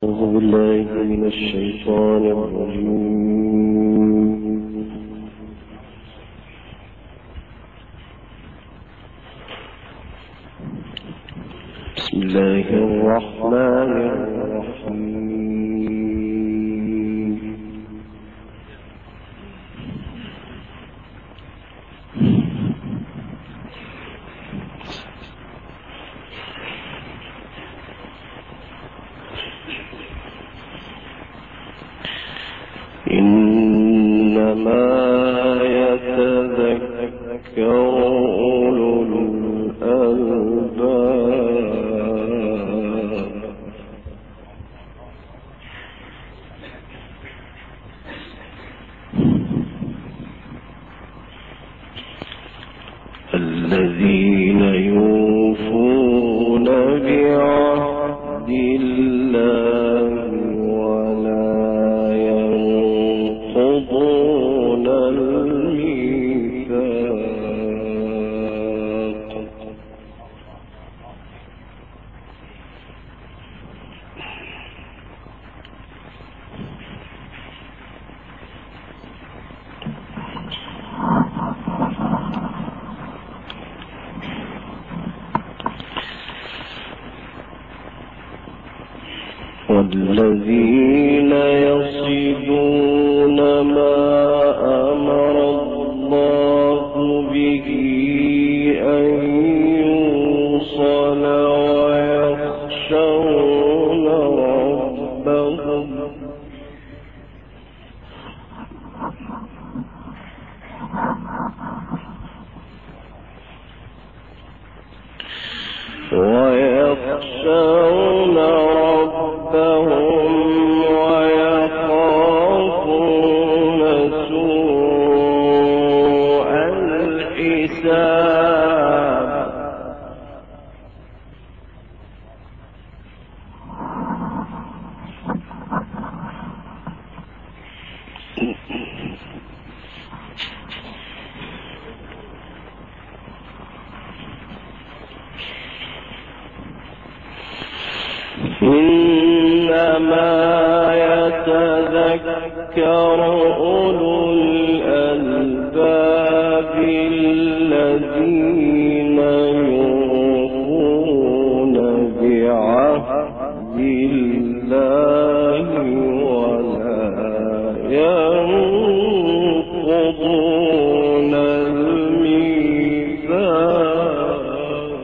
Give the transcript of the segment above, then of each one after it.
أعوذ بالله من الشيطان الرجيم. بسم الله الرحمن الرحيم. إنما يتذكر أولو الألباب. الذين يوفون بعهد الله ولا ينقضون الميثاق. والذين يصلون ما أمر الله به أن يوصل ويخشون ربهم ويخافون سوء الحساب. إنما يتذكر أولو الألباب الذين يوفون بعهد الله ولا ينقضون الميثاق.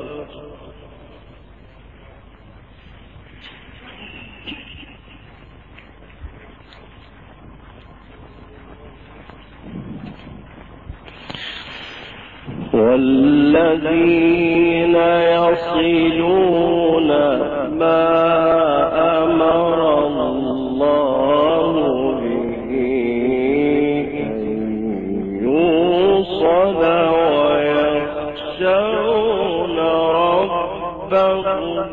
والذين يصلون ما أمر الله به أن يوصل ويخشون ربهم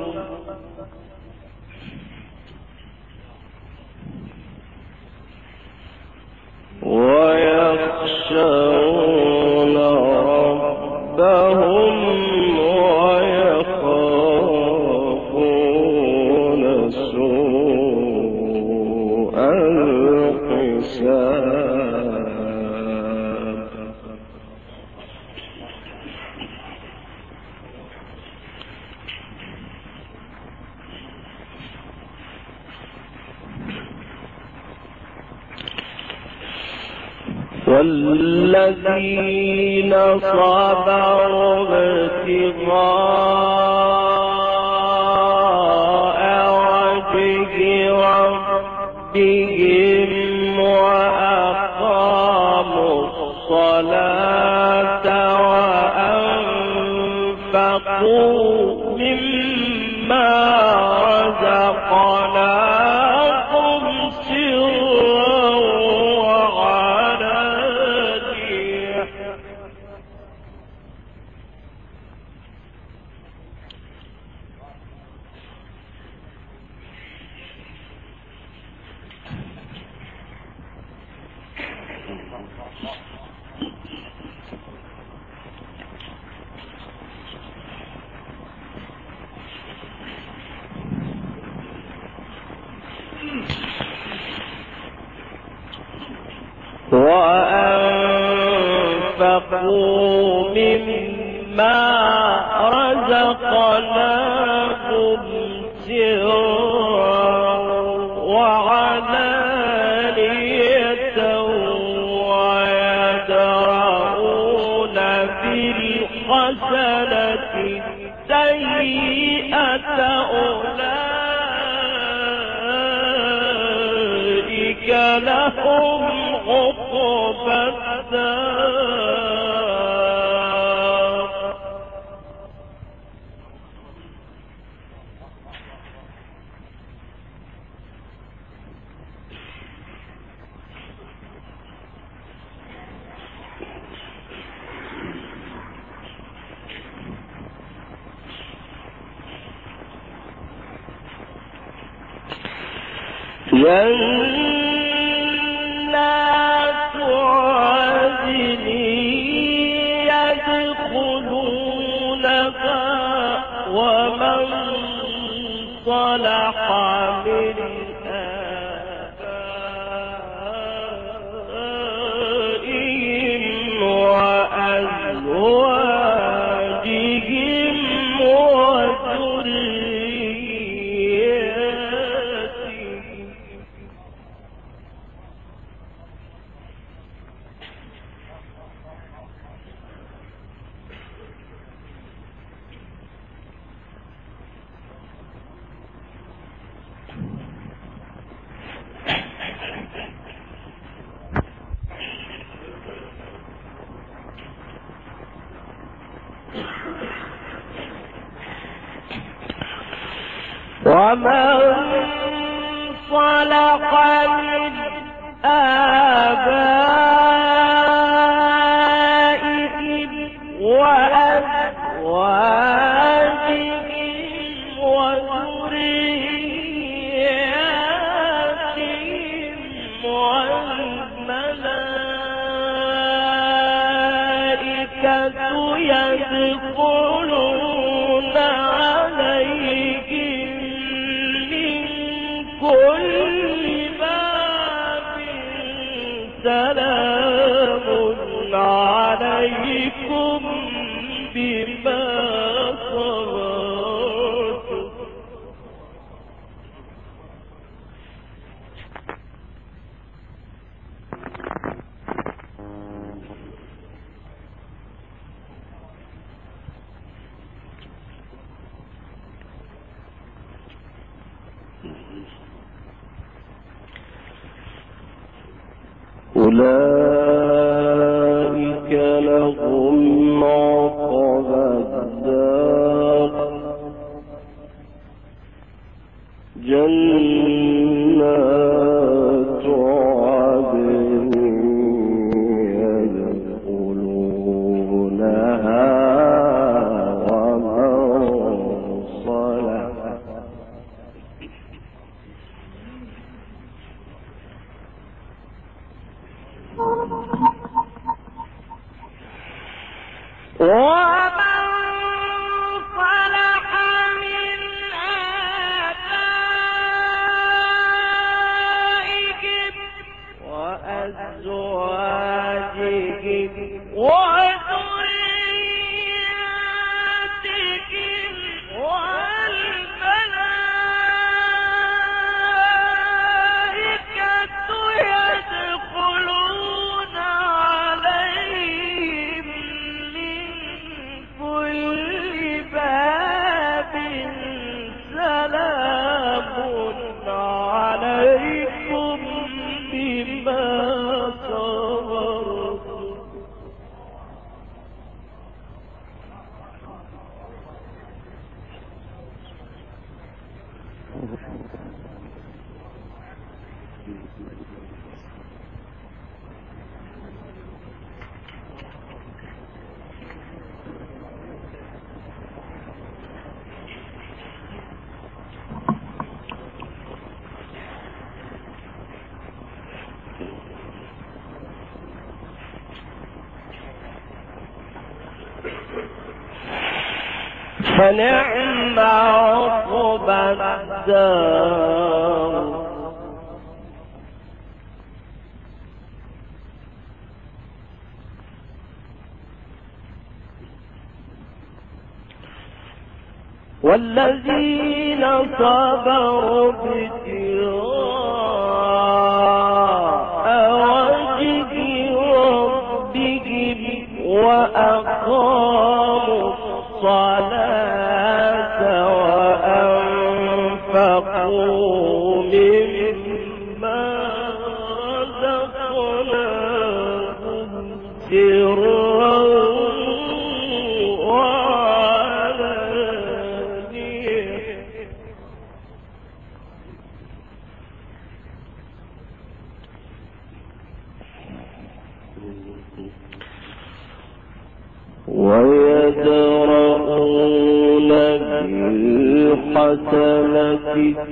ويخافون سوء الحساب. والذين صبروا ابتغاء وجه ربهم وأقاموا الصلاة وأنفقوا مما رزقناهم سرا وعلانية وأنفقوا مما رزقناهم سرا وعلانية ويدرؤون بالحسنة السيئة أولئك لهم عقبى الدار. جنات عدن يدخلونها ومن صلح من آبائهم وأزواجهم وذرياتهم. ومن صلح من آبائهم وأزواجهم وذرياتهم والملائكة يدخلون عليهم كل باب سلام عليكم بما صبرتم. أولئك لهم عقبى الدار جنات عدن يدخلونها ومن صلح من آبائهم وأزواجهم وذرياتهم والملائكة يدخلون عليهم من كل باب سلام عليكم بما صبرتم. فنعم عقبى الدار والذين صبروا ابتغاء وجه ربهم وأقاموا الصلاة وأنفقوا مما رزقناهم سرا ويدرؤون بالحسنة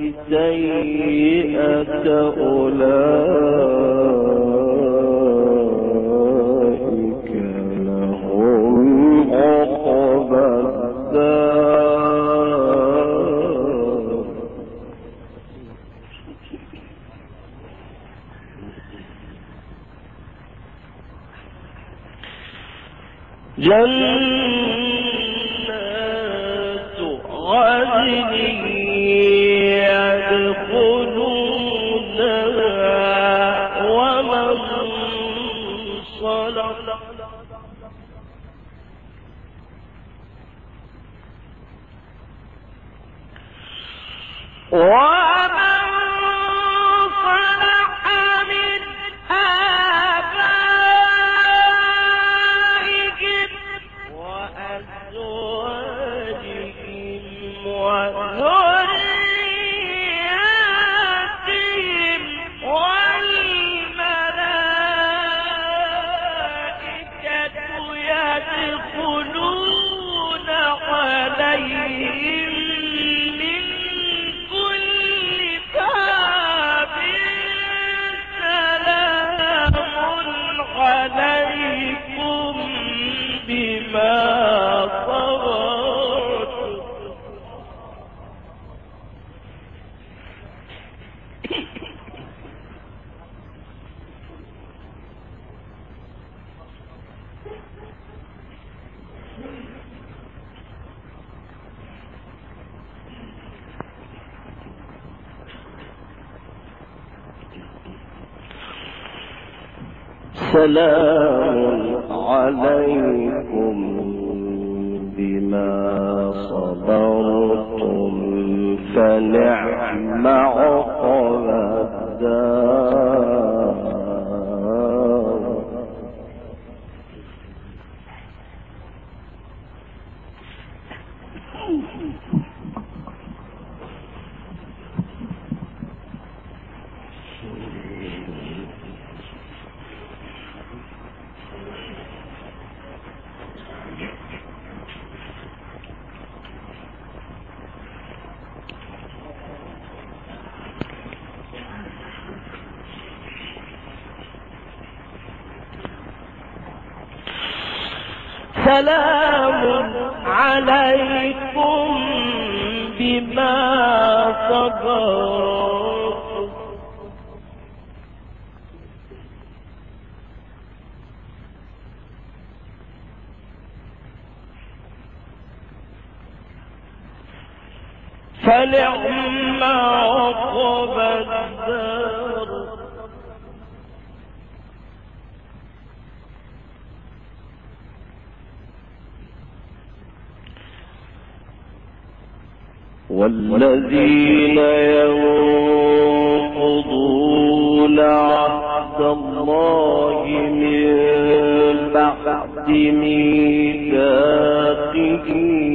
السيئة أولئك لهم عقبى الدار جنات عدن يدخلونها ومن صلح يدخلون عليهم من كل باب سلام عليكم بما صبرتم سلام عليكم بما صبرتم فنعم عقبى الدار سلام عليكم بما صبرتم فنعم عقبى الدار والذين ينقضون عهد الله من بعد ميثاقه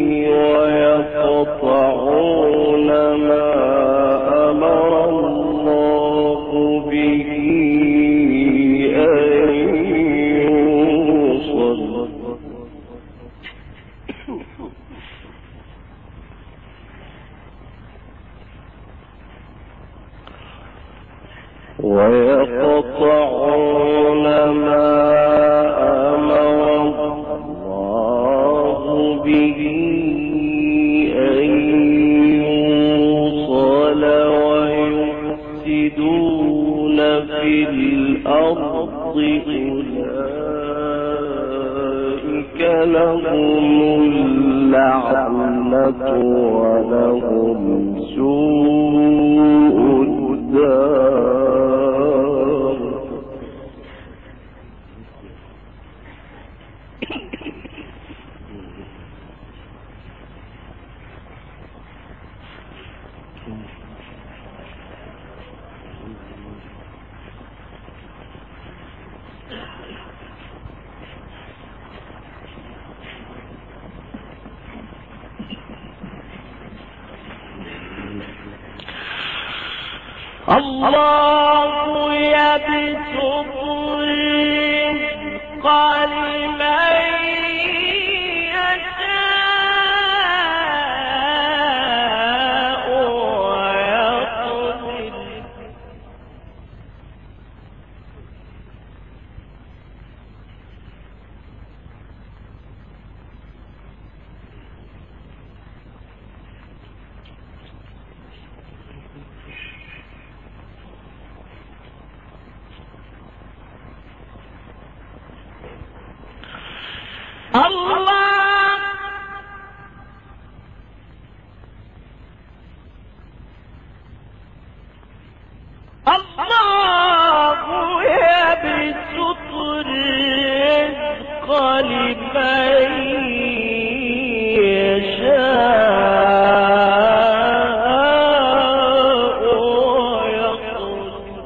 ويقطعون ما أمر الله به أن يوصل ويقطعون ما أمر الله به أن يوصل ويفسدون في الأرض أولئك لهم اللعنة ولهم سوء الدار. الله يبسط الرزق لمن يشاء ويقدر. الله يبسط الرزق لمن يشاء ويقدر.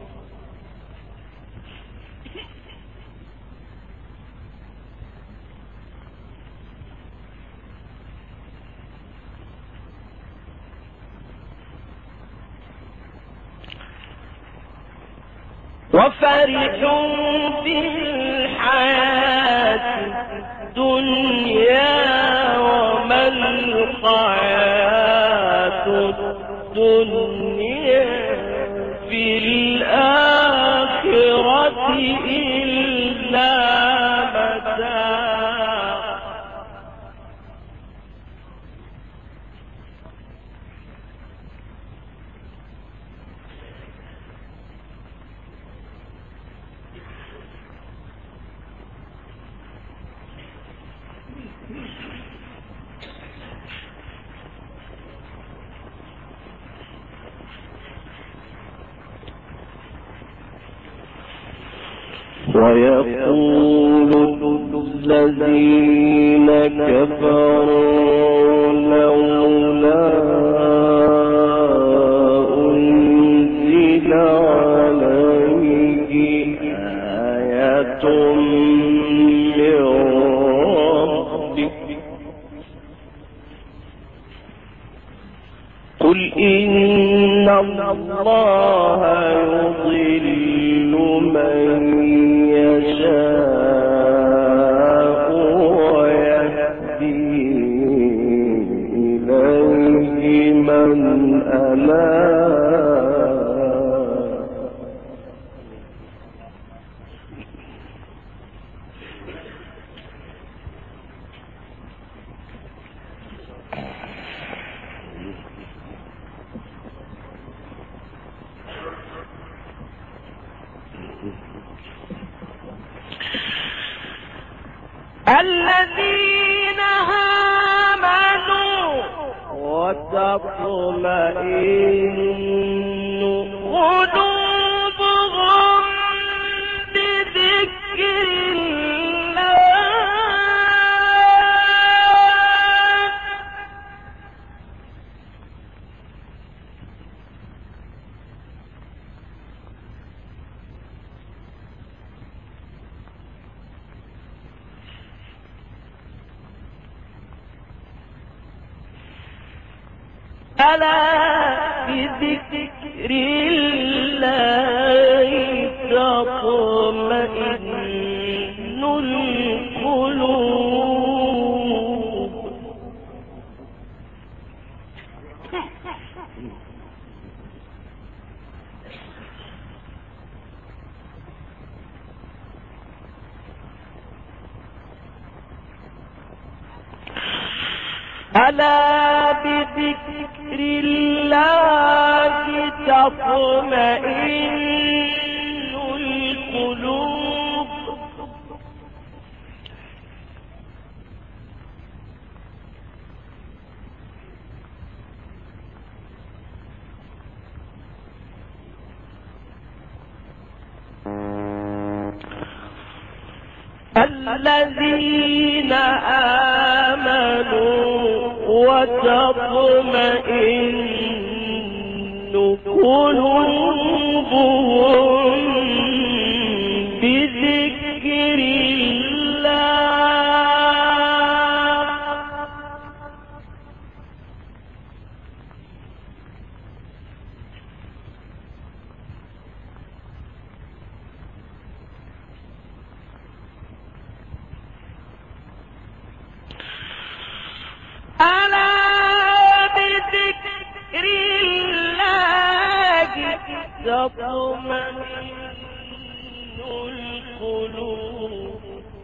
وفرحوا بالحياة الدنيا وما الحياة الدنيا في الآخرة إلا متاع. ويقول الذين كفروا لولا أنزل عليه آية من ربه قل إن الله يضل من يشاء ويهدي إليه من أناب. الذين آمنوا وتطمئن قلوبهم بذكر الله ألا بذكر الله تطمئن القلوب. ألا بذكر الله تطمئن القلوب. الذين آمنوا وتطمئن قلوبهم بذكر الله. ألا بذكر الله تطمئن القلوب.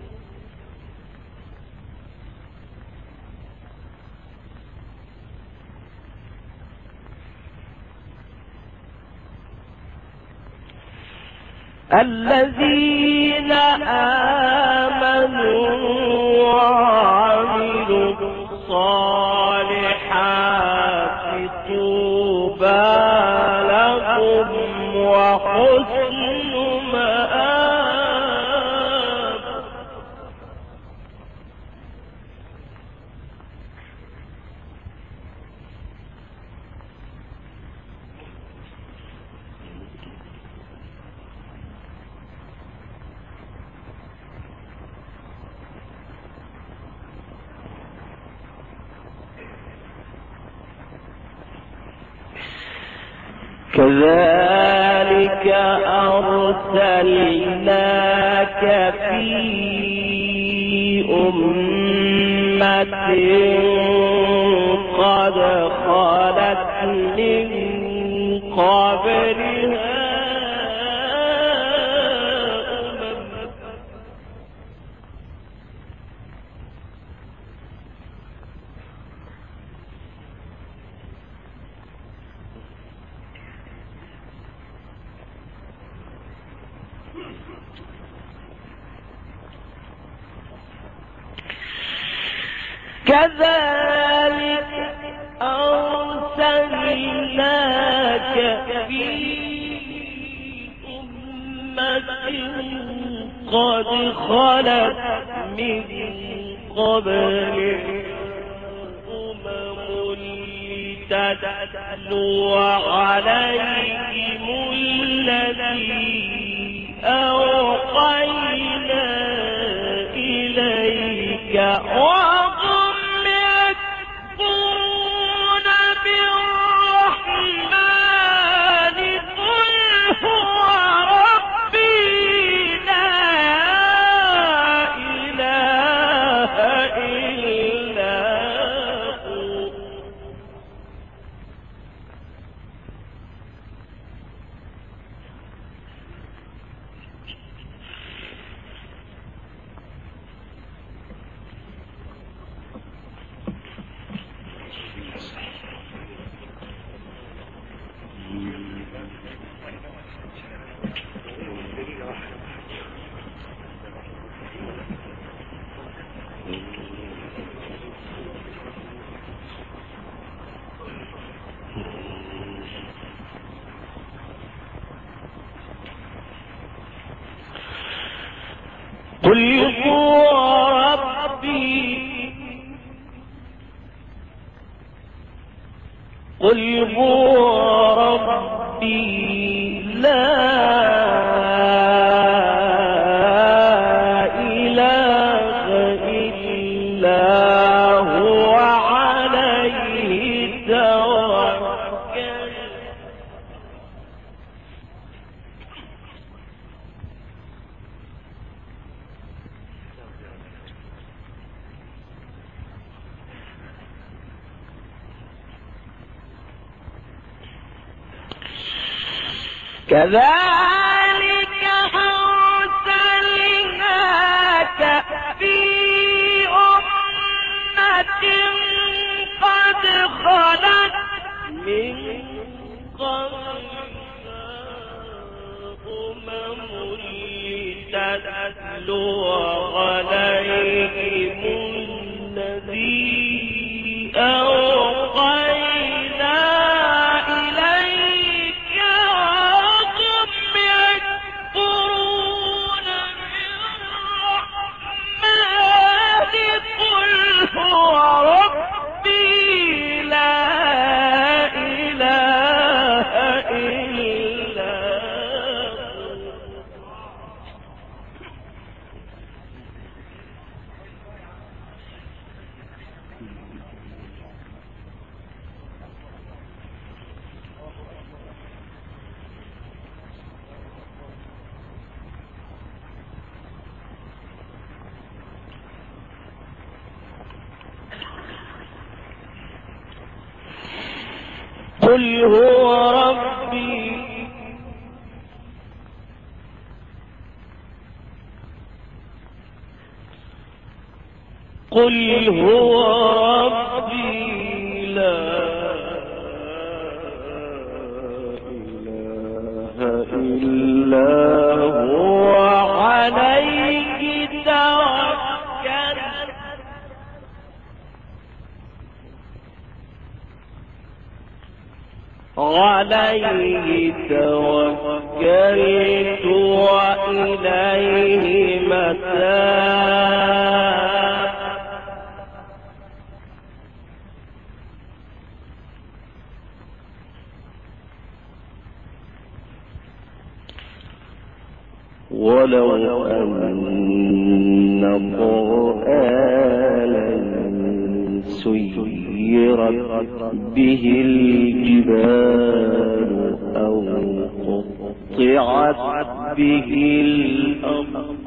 الذين آمنوا وعملوا الصالحات طوبى لهم وحسن مآب. كذلك أرسلناك في أمة قد خلت من قبلها كذلك أرسلناك في أمة قد خلت من قبلها أمم لتتلو عليهم الذي أوحينا إليك قل هو ربي قل هو ربي لا إله إلا هو عليه توكل. كذلك أرسلناك في أمة قد خلت من قبلها أمم لتتلو عليهم الذي أوحينا إليك وهم يكفرون بالرحمن قل هو ربي قل هو ربي لا إله إلا هو عليه توكلت وإليه متاب ولو أن قرآنا سيرت به الجبال أو قطعت به الأرض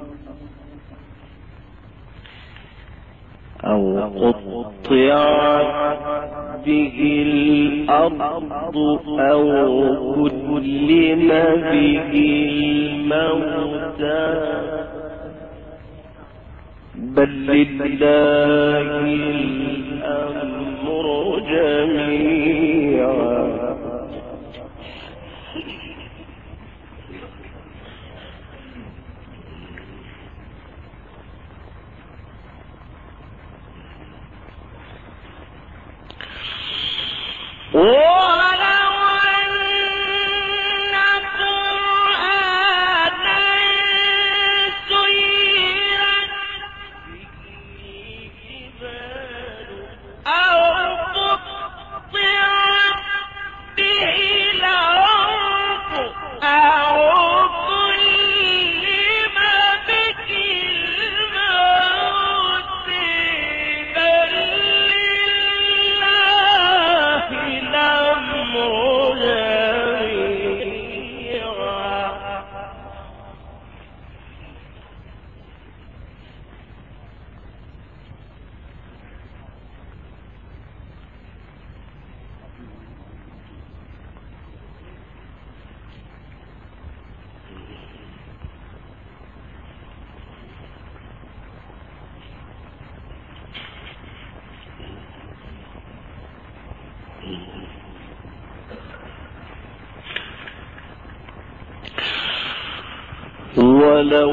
أو كلم به الموتى بل لله الأمر جميعا ولو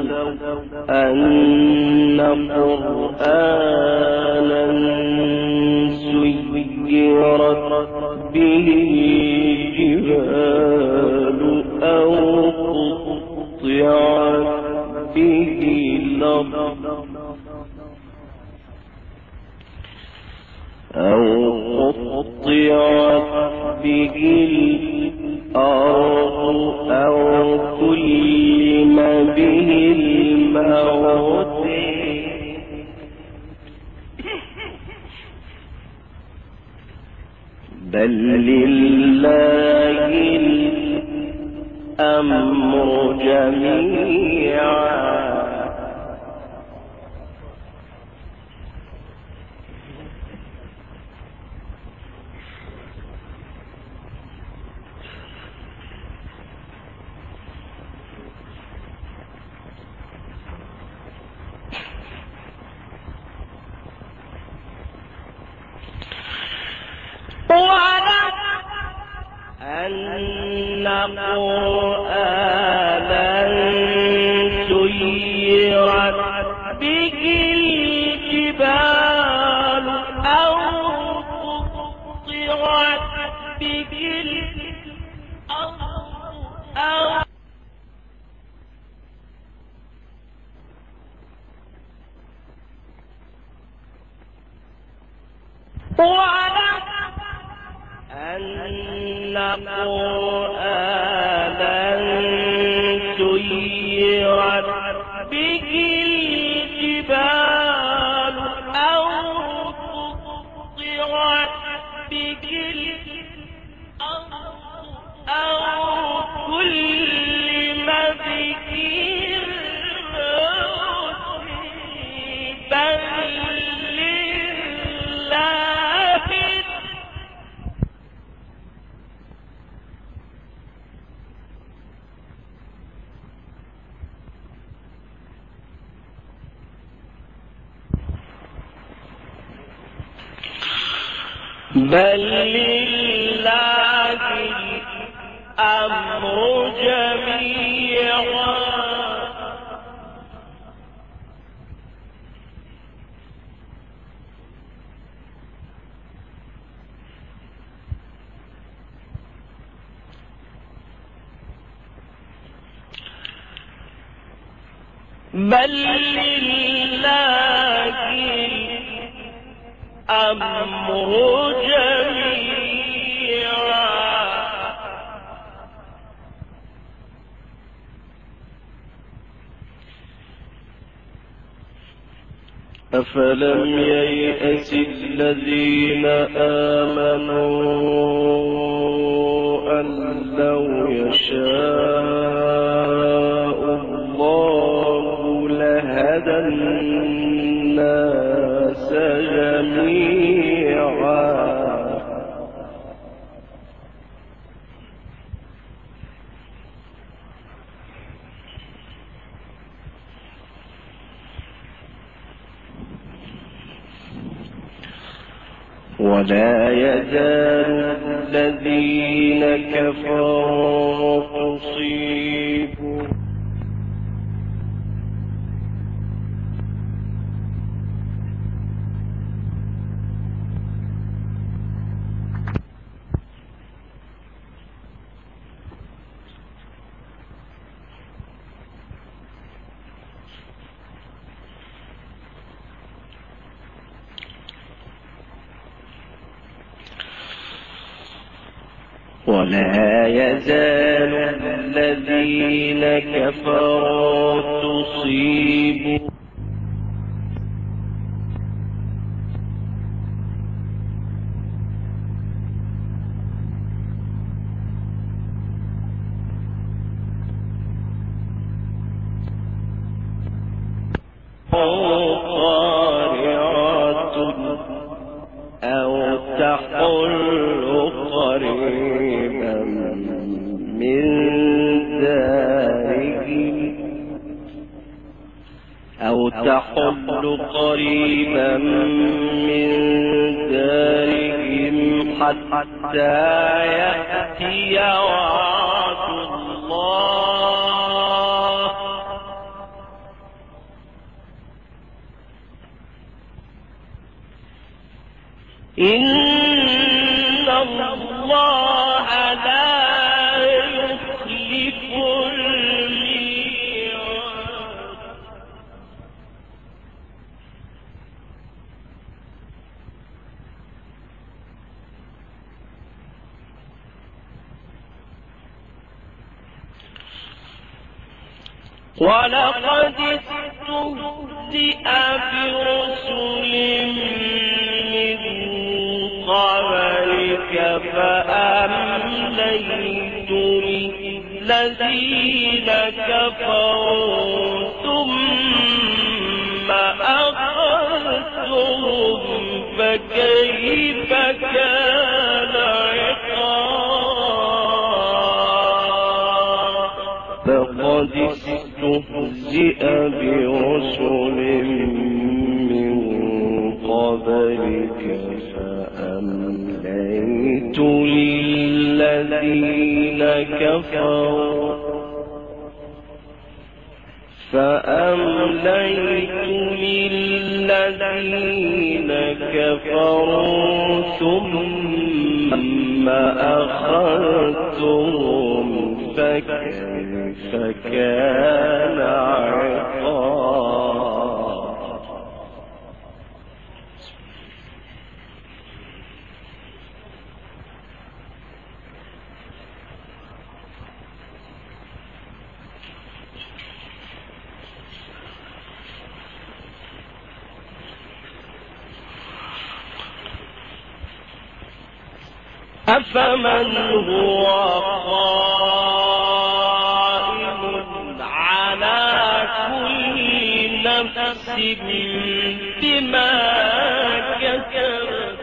أن قرآنا سيرت به الجبال أو قطعت به الأرض أو كلم به الموت بل لله الأمر جميعا أن قرآنا سيرت به الجبال أو قطعت به الأرض أن قرآنا بل لله الأمر جميعا بل لله الأمر جميعا أفلم ييأس الذين آمنوا أن لو يشاء الله لهدى الناس جميعا ولا يزال الذين كفروا تصيبهم ولا يزال الذين كفروا تصيبهم قارعة أو تحل قريبا من دارهم أو تحل قريبا من دارهم حتى يأتي وعد الله إن الله لا يخلف الميعاد ولقد استهزئ برسل قبلك فأمليت للذين كفروا ثم أخذتهم فكيف كان عقاب فقد استهزئ برسل من قبلك فأمليت للذين كفروا ثم أخذتهم فكيف كان عقاب أفمن هو قائم على كل نفس بما كسبت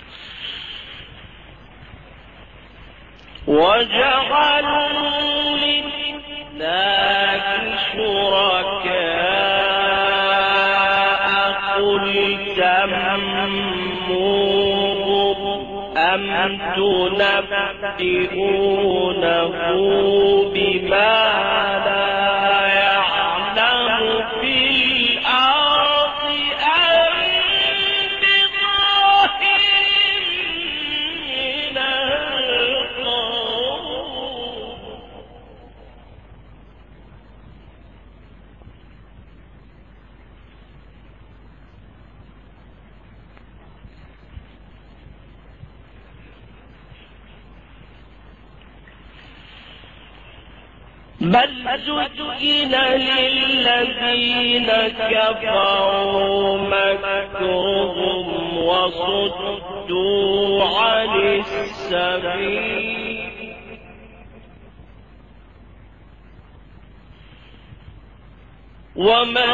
وجعلوا تأمرون أم تنبئونه بما لا يعلم في الأرض أم بظاهر من القول بل زين للذين كفروا مكرهم وصدوا عن السبيل ومن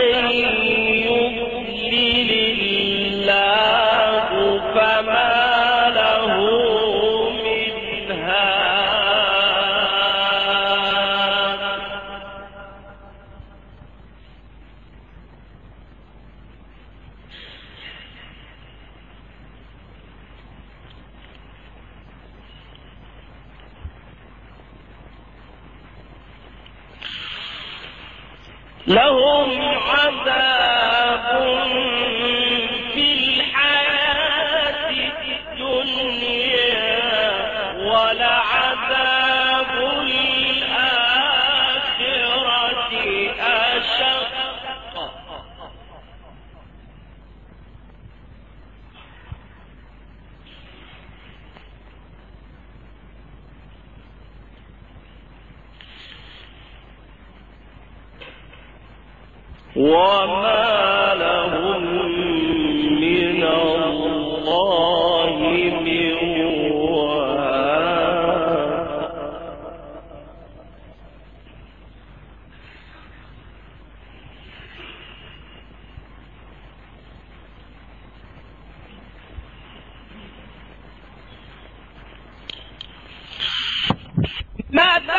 يضلل الله فما له من هاد لهم عذاب في الحياة الدنيا ولعذاب الآخرة أشق وما لهم من الله من واق مثل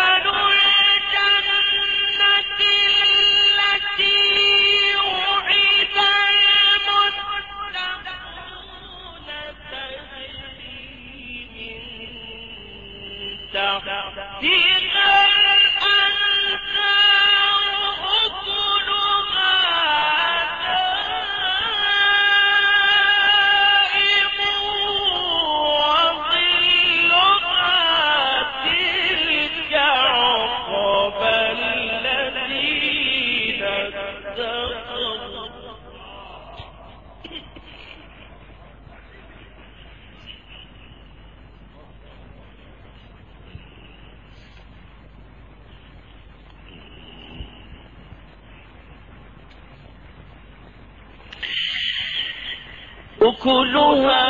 أكلها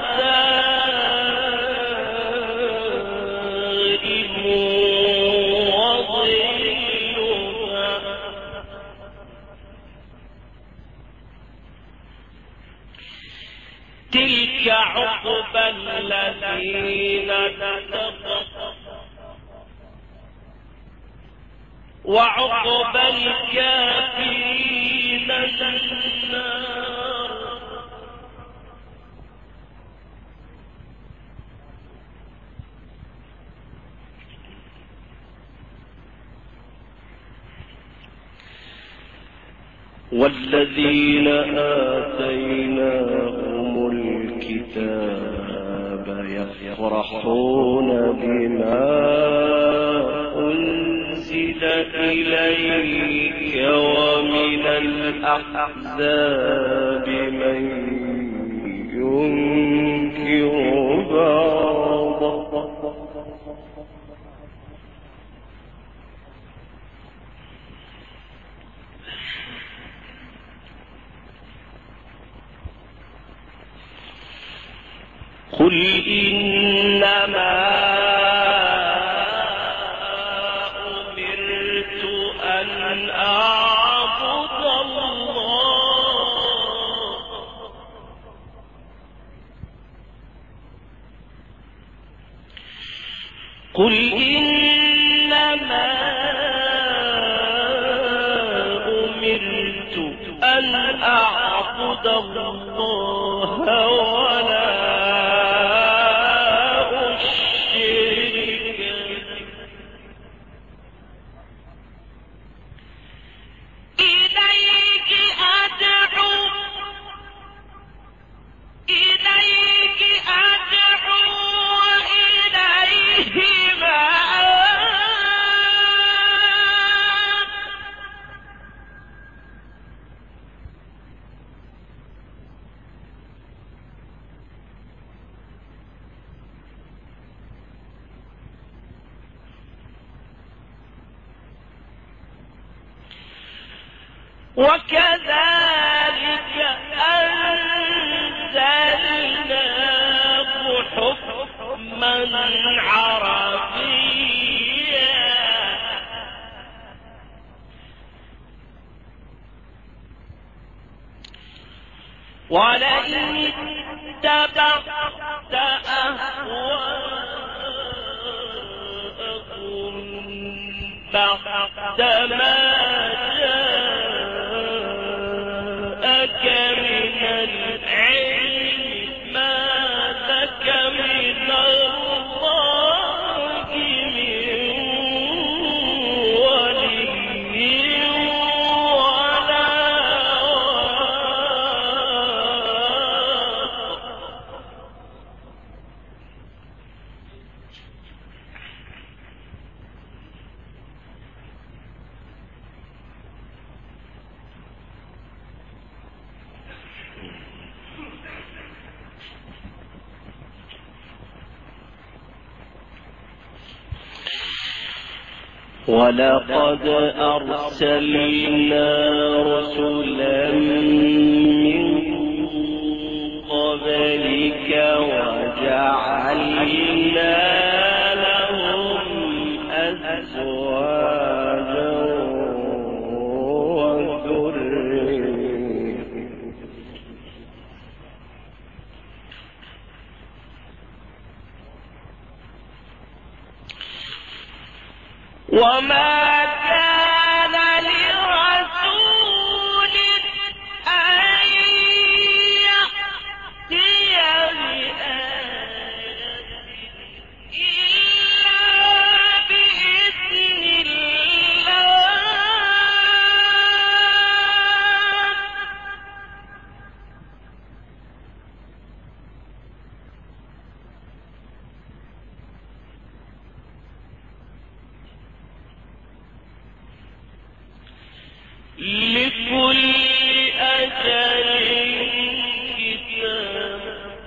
دائم وظلها تلك عقبى الذين اتقوا وعقبى الكافرين النار والذين آتيناهم الكتاب يفرحون بما أنزل إليك ومن الأحزاب من ينكر بعضه قل إنما أمرت أن أعبد الله قل إنما أمرت أن أعبد الله ولا أشرك إليك أدعو وإليه مآب وكذلك أنزلناه حكما عربيا ولئن اتبعت أهواءهم بعد ما جاءك من العلم ما لك من الله من ولي ولا ولقد أرسلنا رسلا من قبلك وجعلنا لهم أزواجا وذرية وما كان لرسول أن يأتي بآية إلا بإذن الله لكل أجل كتاب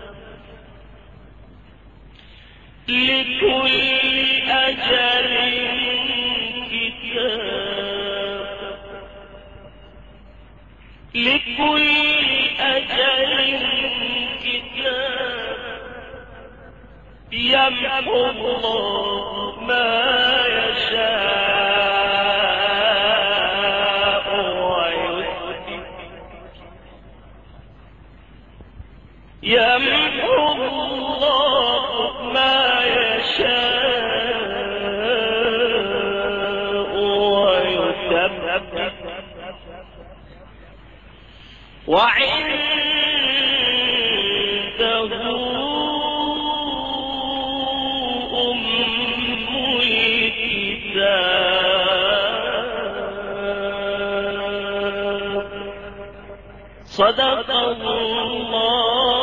لكل أجل كتاب لكل أجل كتاب يمحو الله ما يشاء يمحو الله ما يشاء ويثبت وعنده أم الكتاب صدق الله